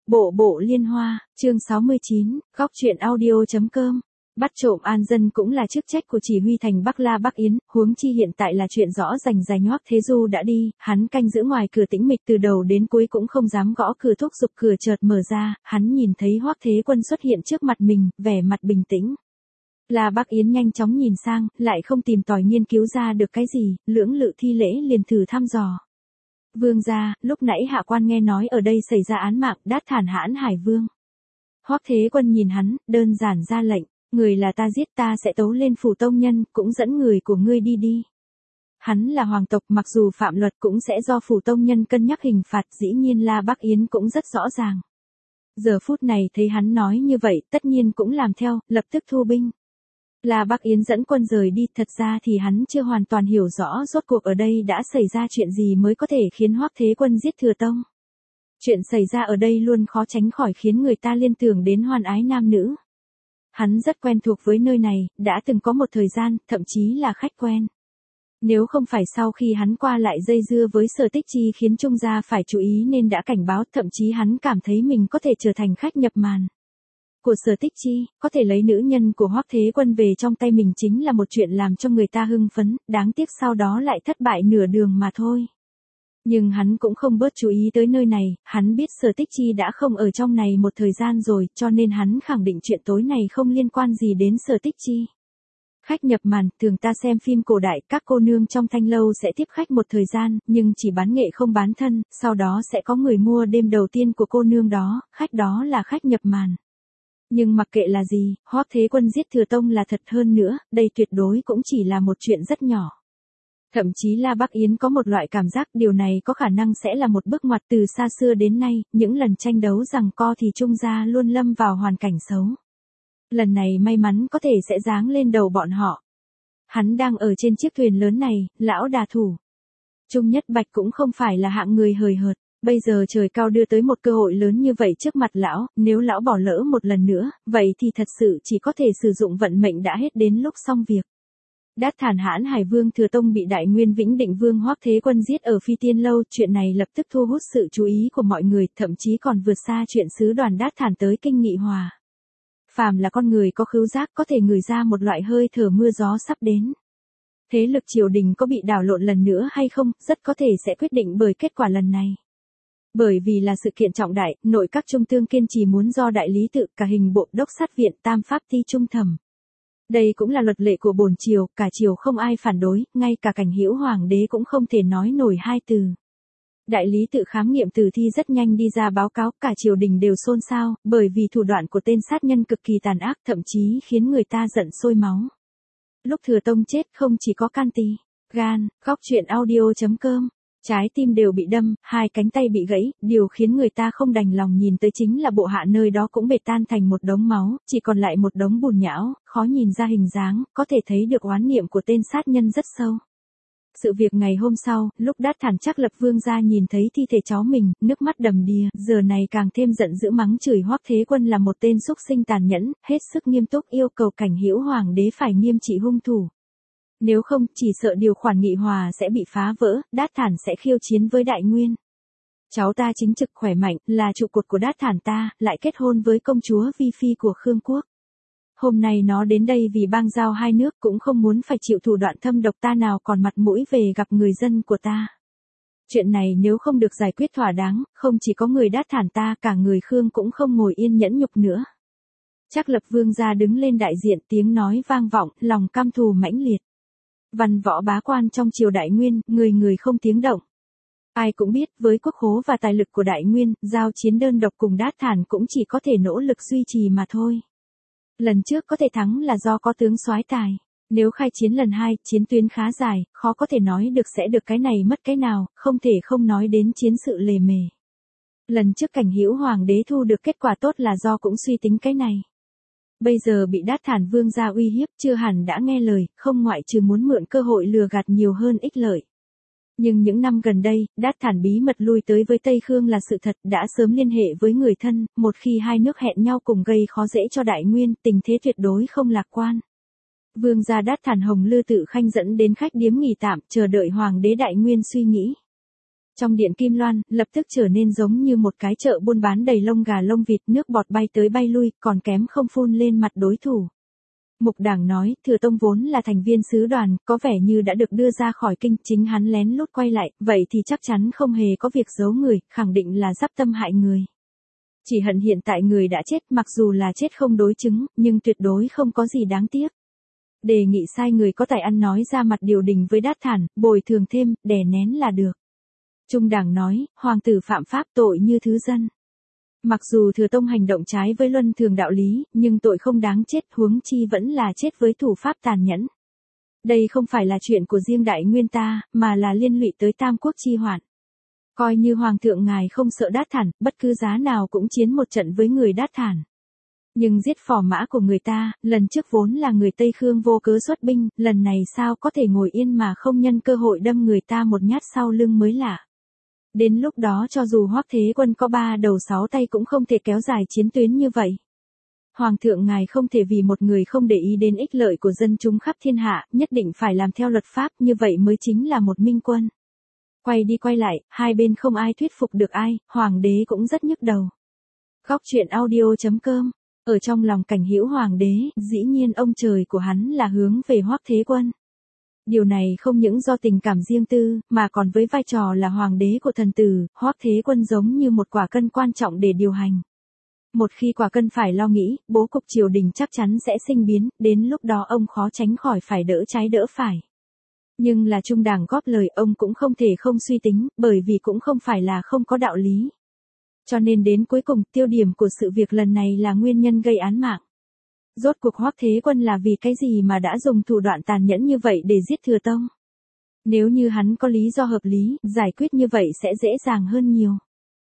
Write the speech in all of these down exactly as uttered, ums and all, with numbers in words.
Bộ bộ liên hoa, chương sáu mươi chín, góc truyện audio.com. Bắt trộm an dân cũng là chức trách của chỉ huy thành Bắc La Bắc Yến, huống chi hiện tại là chuyện rõ rành rành. Hoắc Thế Du đã đi, hắn canh giữ ngoài cửa tĩnh mịch từ đầu đến cuối cũng không dám gõ cửa, thúc giục cửa chợt mở ra, hắn nhìn thấy Hoắc Thế Quân xuất hiện trước mặt mình, vẻ mặt bình tĩnh. La Bắc Yến nhanh chóng nhìn sang, lại không tìm tòi nghiên cứu ra được cái gì, lưỡng lự thi lễ liền thử thăm dò. Vương gia, lúc nãy hạ quan nghe nói ở đây xảy ra án mạng, Đát Thản Hãn Hải Vương. Hoắc Thế Quân nhìn hắn, đơn giản ra lệnh, người là ta giết, ta sẽ tấu lên phủ tông nhân, cũng dẫn người của ngươi đi đi. Hắn là hoàng tộc, mặc dù phạm luật cũng sẽ do phủ tông nhân cân nhắc hình phạt, dĩ nhiên La Bắc Yến cũng rất rõ ràng. Giờ phút này thấy hắn nói như vậy, tất nhiên cũng làm theo, lập tức thu binh. La Bắc Yến dẫn quân rời đi, thật ra thì hắn chưa hoàn toàn hiểu rõ rốt cuộc ở đây đã xảy ra chuyện gì mới có thể khiến Hoắc Thế Quân giết Thừa Tông. Chuyện xảy ra ở đây luôn khó tránh khỏi khiến người ta liên tưởng đến hoan ái nam nữ. Hắn rất quen thuộc với nơi này, đã từng có một thời gian, thậm chí là khách quen. Nếu không phải sau khi hắn qua lại dây dưa với Sở Tích Chi khiến Trung gia phải chú ý nên đã cảnh báo, thậm chí hắn cảm thấy mình có thể trở thành khách nhập màn của Sở Tích Chi, có thể lấy nữ nhân của Hoắc Thế Quân về trong tay mình chính là một chuyện làm cho người ta hưng phấn, đáng tiếc sau đó lại thất bại nửa đường mà thôi. Nhưng hắn cũng không bớt chú ý tới nơi này, hắn biết Sở Tích Chi đã không ở trong này một thời gian rồi, cho nên hắn khẳng định chuyện tối này không liên quan gì đến Sở Tích Chi. Khách nhập màn, thường ta xem phim cổ đại, các cô nương trong thanh lâu sẽ tiếp khách một thời gian, nhưng chỉ bán nghệ không bán thân, sau đó sẽ có người mua đêm đầu tiên của cô nương đó, khách đó là khách nhập màn. Nhưng mặc kệ là gì, Hoắc Thế Quân giết Thừa Tông là thật, hơn nữa, đây tuyệt đối cũng chỉ là một chuyện rất nhỏ. Thậm chí La Bắc Yến có một loại cảm giác điều này có khả năng sẽ là một bước ngoặt. Từ xa xưa đến nay, những lần tranh đấu giằng co thì Trung gia luôn lâm vào hoàn cảnh xấu. Lần này may mắn có thể sẽ giáng lên đầu bọn họ. Hắn đang ở trên chiếc thuyền lớn này, lão đà thủ. Trung Nhất Bạch cũng không phải là hạng người hời hợt. Bây giờ trời cao đưa tới một cơ hội lớn như vậy trước mặt lão, nếu lão bỏ lỡ một lần nữa, vậy thì thật sự chỉ có thể sử dụng vận mệnh đã hết đến lúc xong việc. Đát Thản Hãn Hải Vương Thừa Tông bị Đại Nguyên Vĩnh Định Vương Hoắc Thế Quân giết ở Phi Tiên Lâu, chuyện này lập tức thu hút sự chú ý của mọi người, thậm chí còn vượt xa chuyện sứ đoàn Đát Thản tới Kinh Nghị Hòa. Phàm là con người có khứu giác có thể ngửi ra một loại hơi thở mưa gió sắp đến. Thế lực triều đình có bị đảo lộn lần nữa hay không, rất có thể sẽ quyết định bởi kết quả lần này. Bởi vì là sự kiện trọng đại, nội các trung tương kiên trì muốn do đại lý tự, cả hình bộ, đốc sát viện, tam pháp ti trung thẩm. Đây cũng là luật lệ của bổn triều, cả triều không ai phản đối, ngay cả Cảnh Hữu Hoàng đế cũng không thể nói nổi hai từ. Đại lý tự khám nghiệm tử thi rất nhanh đi ra báo cáo, cả triều đình đều xôn xao, bởi vì thủ đoạn của tên sát nhân cực kỳ tàn ác, thậm chí khiến người ta giận sôi máu. Lúc Thừa Tông chết không chỉ có can tỳ, gan, góc truyện audio.com. Trái tim đều bị đâm, hai cánh tay bị gãy, điều khiến người ta không đành lòng nhìn tới chính là bộ hạ nơi đó cũng bể tan thành một đống máu, chỉ còn lại một đống bùn nhão, khó nhìn ra hình dáng, có thể thấy được oán niệm của tên sát nhân rất sâu. Sự việc ngày hôm sau, lúc Đát Thản Trắc Lập Vương gia nhìn thấy thi thể cháu mình, nước mắt đầm đìa, giờ này càng thêm giận dữ mắng chửi Hoắc Thế Quân là một tên xúc sinh tàn nhẫn, hết sức nghiêm túc yêu cầu Cảnh Hữu Hoàng đế phải nghiêm trị hung thủ. Nếu không, chỉ sợ điều khoản nghị hòa sẽ bị phá vỡ, Đát Thản sẽ khiêu chiến với Đại Nguyên. Cháu ta chính trực khỏe mạnh, là trụ cột của Đát Thản ta, lại kết hôn với công chúa Vi Phi của Khương Quốc. Hôm nay nó đến đây vì bang giao hai nước, cũng không muốn phải chịu thủ đoạn thâm độc, ta nào còn mặt mũi về gặp người dân của ta. Chuyện này nếu không được giải quyết thỏa đáng, không chỉ có người Đát Thản ta, cả người Khương cũng không ngồi yên nhẫn nhục nữa. Trắc Lập Vương gia đứng lên đại diện, tiếng nói vang vọng, lòng căm thù mãnh liệt. Văn võ bá quan trong triều Đại Nguyên, người người không tiếng động. Ai cũng biết, với quốc khố và tài lực của Đại Nguyên, giao chiến đơn độc cùng Đát Thản cũng chỉ có thể nỗ lực duy trì mà thôi. Lần trước có thể thắng là do có tướng soái tài. Nếu khai chiến lần hai, chiến tuyến khá dài, khó có thể nói được sẽ được cái này mất cái nào, không thể không nói đến chiến sự lề mề. Lần trước Cảnh Hữu Hoàng đế thu được kết quả tốt là do cũng suy tính cái này. Bây giờ bị Đát Thản Vương gia uy hiếp, chưa hẳn đã nghe lời, không ngoại trừ muốn mượn cơ hội lừa gạt nhiều hơn ích lợi. Nhưng những năm gần đây, Đát Thản bí mật lui tới với Tây Khương là sự thật, đã sớm liên hệ với người thân, một khi hai nước hẹn nhau cùng gây khó dễ cho Đại Nguyên, tình thế tuyệt đối không lạc quan. Vương gia Đát Thản Hồng Lư Tự Khanh dẫn đến khách điếm nghỉ tạm, chờ đợi Hoàng đế Đại Nguyên suy nghĩ. Trong điện Kim Loan, lập tức trở nên giống như một cái chợ buôn bán đầy lông gà lông vịt, nước bọt bay tới bay lui, còn kém không phun lên mặt đối thủ. Mục Đảng nói, Thừa Tông vốn là thành viên sứ đoàn, có vẻ như đã được đưa ra khỏi kinh, chính hắn lén lút quay lại, vậy thì chắc chắn không hề có việc giấu người, khẳng định là dắp tâm hại người. Chỉ hận hiện tại người đã chết, mặc dù là chết không đối chứng, nhưng tuyệt đối không có gì đáng tiếc. Đề nghị sai người có tài ăn nói ra mặt điều đình với Đát Thản, bồi thường thêm, đè nén là được. Trung Đảng nói, hoàng tử phạm pháp tội như thứ dân. Mặc dù Thừa Tông hành động trái với luân thường đạo lý, nhưng tội không đáng chết, huống chi vẫn là chết với thủ pháp tàn nhẫn. Đây không phải là chuyện của riêng đại nguyên ta, mà là liên lụy tới tam quốc chi hoạn. Coi như hoàng thượng ngài không sợ Đát Thản, bất cứ giá nào cũng chiến một trận với người Đát Thản. Nhưng giết phò mã của người ta, lần trước vốn là người Tây Khương vô cớ xuất binh, lần này sao có thể ngồi yên mà không nhân cơ hội đâm người ta một nhát sau lưng mới lạ. Đến lúc đó cho dù Hoắc Thế Quân có ba đầu sáu tay cũng không thể kéo dài chiến tuyến như vậy. Hoàng thượng ngài không thể vì một người không để ý đến ích lợi của dân chúng khắp thiên hạ, nhất định phải làm theo luật pháp, như vậy mới chính là một minh quân. Quay đi quay lại, hai bên không ai thuyết phục được ai, hoàng đế cũng rất nhức đầu. Góc truyện audio chấm com. Ở trong lòng Cảnh Hữu hoàng đế, dĩ nhiên ông trời của hắn là hướng về Hoắc Thế Quân. Điều này không những do tình cảm riêng tư, mà còn với vai trò là hoàng đế của thần tử, Hoắc Thế Quân giống như một quả cân quan trọng để điều hành. Một khi quả cân phải lo nghĩ, bố cục triều đình chắc chắn sẽ sinh biến, đến lúc đó ông khó tránh khỏi phải đỡ trái đỡ phải. Nhưng là Trung Đảng góp lời, ông cũng không thể không suy tính, bởi vì cũng không phải là không có đạo lý. Cho nên đến cuối cùng, tiêu điểm của sự việc lần này là nguyên nhân gây án mạng. Rốt cuộc Hoắc Thế Quân là vì cái gì mà đã dùng thủ đoạn tàn nhẫn như vậy để giết Thừa Tông? Nếu như hắn có lý do hợp lý, giải quyết như vậy sẽ dễ dàng hơn nhiều.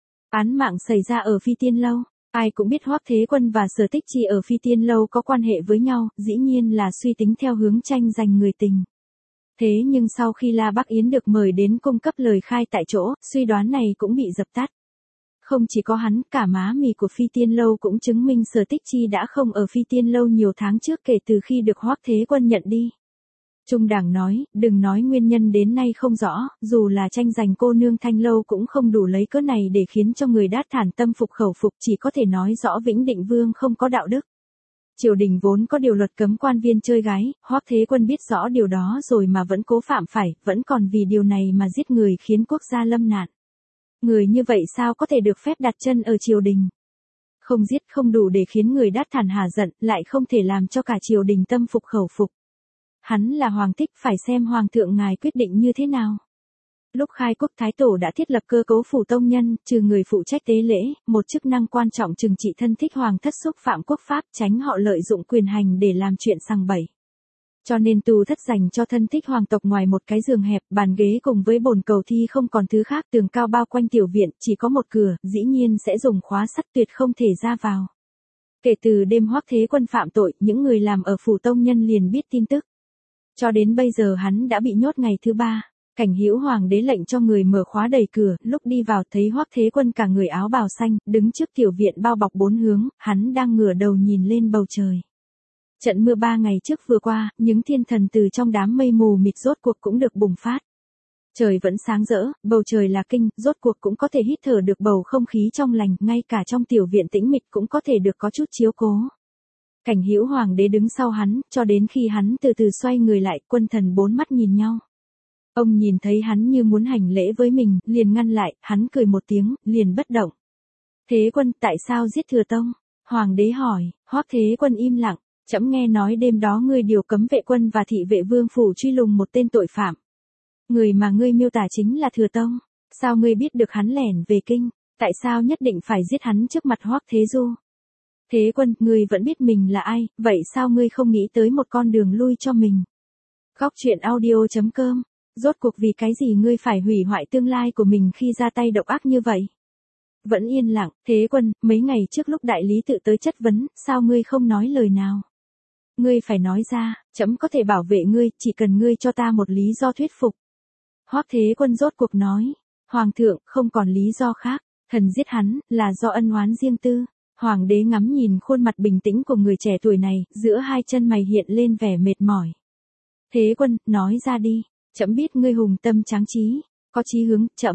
Án mạng xảy ra ở Phi Tiên Lâu, ai cũng biết Hoắc Thế Quân và Sở Tích Chi ở Phi Tiên Lâu có quan hệ với nhau, dĩ nhiên là suy tính theo hướng tranh giành người tình. Thế nhưng sau khi La Bắc Yến được mời đến cung cấp lời khai tại chỗ, suy đoán này cũng bị dập tắt. Không chỉ có hắn, cả má mì của Phi Tiên Lâu cũng chứng minh Sở Tích Chi đã không ở Phi Tiên Lâu nhiều tháng trước kể từ khi được Hoắc Thế Quân nhận đi. Trung Đảng nói, đừng nói nguyên nhân đến nay không rõ, dù là tranh giành cô nương Thanh Lâu cũng không đủ lấy cớ này để khiến cho người Đát Thản tâm phục khẩu phục, chỉ có thể nói rõ Vĩnh Định Vương không có đạo đức. Triều đình vốn có điều luật cấm quan viên chơi gái, Hoắc Thế Quân biết rõ điều đó rồi mà vẫn cố phạm phải, vẫn còn vì điều này mà giết người khiến quốc gia lâm nạn. Người như vậy sao có thể được phép đặt chân ở triều đình? Không giết không đủ để khiến người Đát Thản hà giận, lại không thể làm cho cả triều đình tâm phục khẩu phục. Hắn là hoàng thích, phải xem hoàng thượng ngài quyết định như thế nào. Lúc khai quốc thái tổ đã thiết lập cơ cấu phủ tông nhân, trừ người phụ trách tế lễ, một chức năng quan trọng trừng trị thân thích hoàng thất xúc phạm quốc pháp, tránh họ lợi dụng quyền hành để làm chuyện sằng bậy. Cho nên tù thất dành cho thân thích hoàng tộc ngoài một cái giường hẹp, bàn ghế cùng với bồn cầu thi không còn thứ khác, tường cao bao quanh tiểu viện, chỉ có một cửa, dĩ nhiên sẽ dùng khóa sắt tuyệt không thể ra vào. Kể từ đêm Hoắc Thế Quân phạm tội, những người làm ở phủ tông nhân liền biết tin tức. Cho đến bây giờ hắn đã bị nhốt ngày thứ ba. Cảnh Hữu hoàng đế lệnh cho người mở khóa đẩy cửa, lúc đi vào thấy Hoắc Thế Quân cả người áo bào xanh, đứng trước tiểu viện bao bọc bốn hướng, hắn đang ngửa đầu nhìn lên bầu trời. Trận mưa ba ngày trước vừa qua, những thiên thần từ trong đám mây mù mịt rốt cuộc cũng được bùng phát. Trời vẫn sáng rỡ, bầu trời là kinh, rốt cuộc cũng có thể hít thở được bầu không khí trong lành, ngay cả trong tiểu viện tĩnh mịch cũng có thể được có chút chiếu cố. Cảnh Hữu hoàng đế đứng sau hắn, cho đến khi hắn từ từ xoay người lại, quân thần bốn mắt nhìn nhau. Ông nhìn thấy hắn như muốn hành lễ với mình, liền ngăn lại, hắn cười một tiếng, liền bất động. Thế Quân, tại sao giết Thừa Tông? Hoàng đế hỏi. Hoắc Thế Quân im lặng. Trẫm nghe nói đêm đó ngươi điều cấm vệ quân và thị vệ vương phủ truy lùng một tên tội phạm. Người mà ngươi miêu tả chính là Thừa Tông. Sao ngươi biết được hắn lẻn về kinh? Tại sao nhất định phải giết hắn trước mặt Hoắc Thế Du? Thế Quân, ngươi vẫn biết mình là ai, vậy sao ngươi không nghĩ tới một con đường lui cho mình? Góc truyện audio chấm com. Rốt cuộc vì cái gì ngươi phải hủy hoại tương lai của mình khi ra tay độc ác như vậy? Vẫn yên lặng. Thế Quân, mấy ngày trước lúc đại lý tự tới chất vấn, sao ngươi không nói lời nào? Ngươi phải nói ra, trẫm có thể bảo vệ ngươi, chỉ cần ngươi cho ta một lý do thuyết phục. Hoắc Thế Quân rốt cuộc nói, Hoàng thượng, không còn lý do khác, thần giết hắn, là do ân oán riêng tư. Hoàng đế ngắm nhìn khuôn mặt bình tĩnh của người trẻ tuổi này, giữa hai chân mày hiện lên vẻ mệt mỏi. Thế Quân, nói ra đi, trẫm biết ngươi hùng tâm tráng trí, có chí hướng, trẫm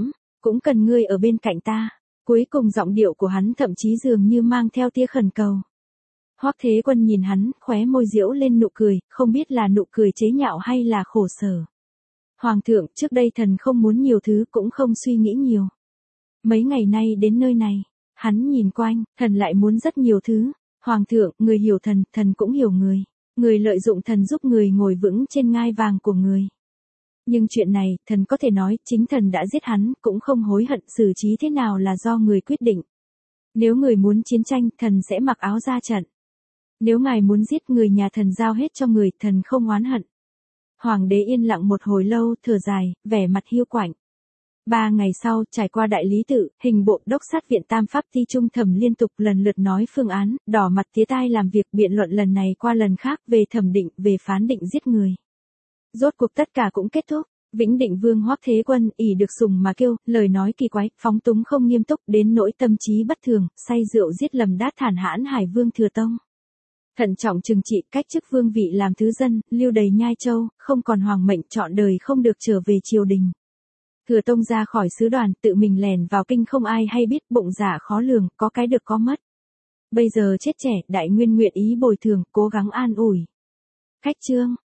cũng cần ngươi ở bên cạnh ta. Cuối cùng giọng điệu của hắn thậm chí dường như mang theo tia khẩn cầu. Hoắc Thế Quân nhìn hắn, khóe môi giễu lên nụ cười, không biết là nụ cười chế nhạo hay là khổ sở. Hoàng thượng, trước đây thần không muốn nhiều thứ cũng không suy nghĩ nhiều. Mấy ngày nay đến nơi này, hắn nhìn quanh, thần lại muốn rất nhiều thứ. Hoàng thượng, người hiểu thần, thần cũng hiểu người. Người lợi dụng thần giúp người ngồi vững trên ngai vàng của người. Nhưng chuyện này, thần có thể nói, chính thần đã giết hắn, cũng không hối hận, xử trí thế nào là do người quyết định. Nếu người muốn chiến tranh, thần sẽ mặc áo ra trận. Nếu ngài muốn giết người nhà thần giao hết cho người, thần không oán hận. Hoàng đế yên lặng một hồi lâu, thở dài, vẻ mặt hiu quạnh. Ba ngày sau, trải qua đại lý tự, hình bộ đốc sát viện tam pháp ti trung thẩm liên tục lần lượt nói phương án, đỏ mặt tía tai làm việc biện luận lần này qua lần khác về thẩm định, về phán định giết người. Rốt cuộc tất cả cũng kết thúc. Vĩnh Định Vương Hoắc Thế Quân ỷ được sùng mà kêu, lời nói kỳ quái, phóng túng không nghiêm túc, đến nỗi tâm trí bất thường, say rượu giết lầm đát thản hãn Hải Vương Thừa Tông. Thận trọng trừng trị, cách chức vương vị làm thứ dân, lưu đầy nhai châu, không còn hoàng mệnh, trọn đời không được trở về triều đình. Thừa Tông ra khỏi sứ đoàn, tự mình lèn vào kinh không ai hay biết, bụng dạ khó lường, có cái được có mất. Bây giờ chết trẻ, Đại Nguyên nguyện ý bồi thường, cố gắng an ủi. Khách chương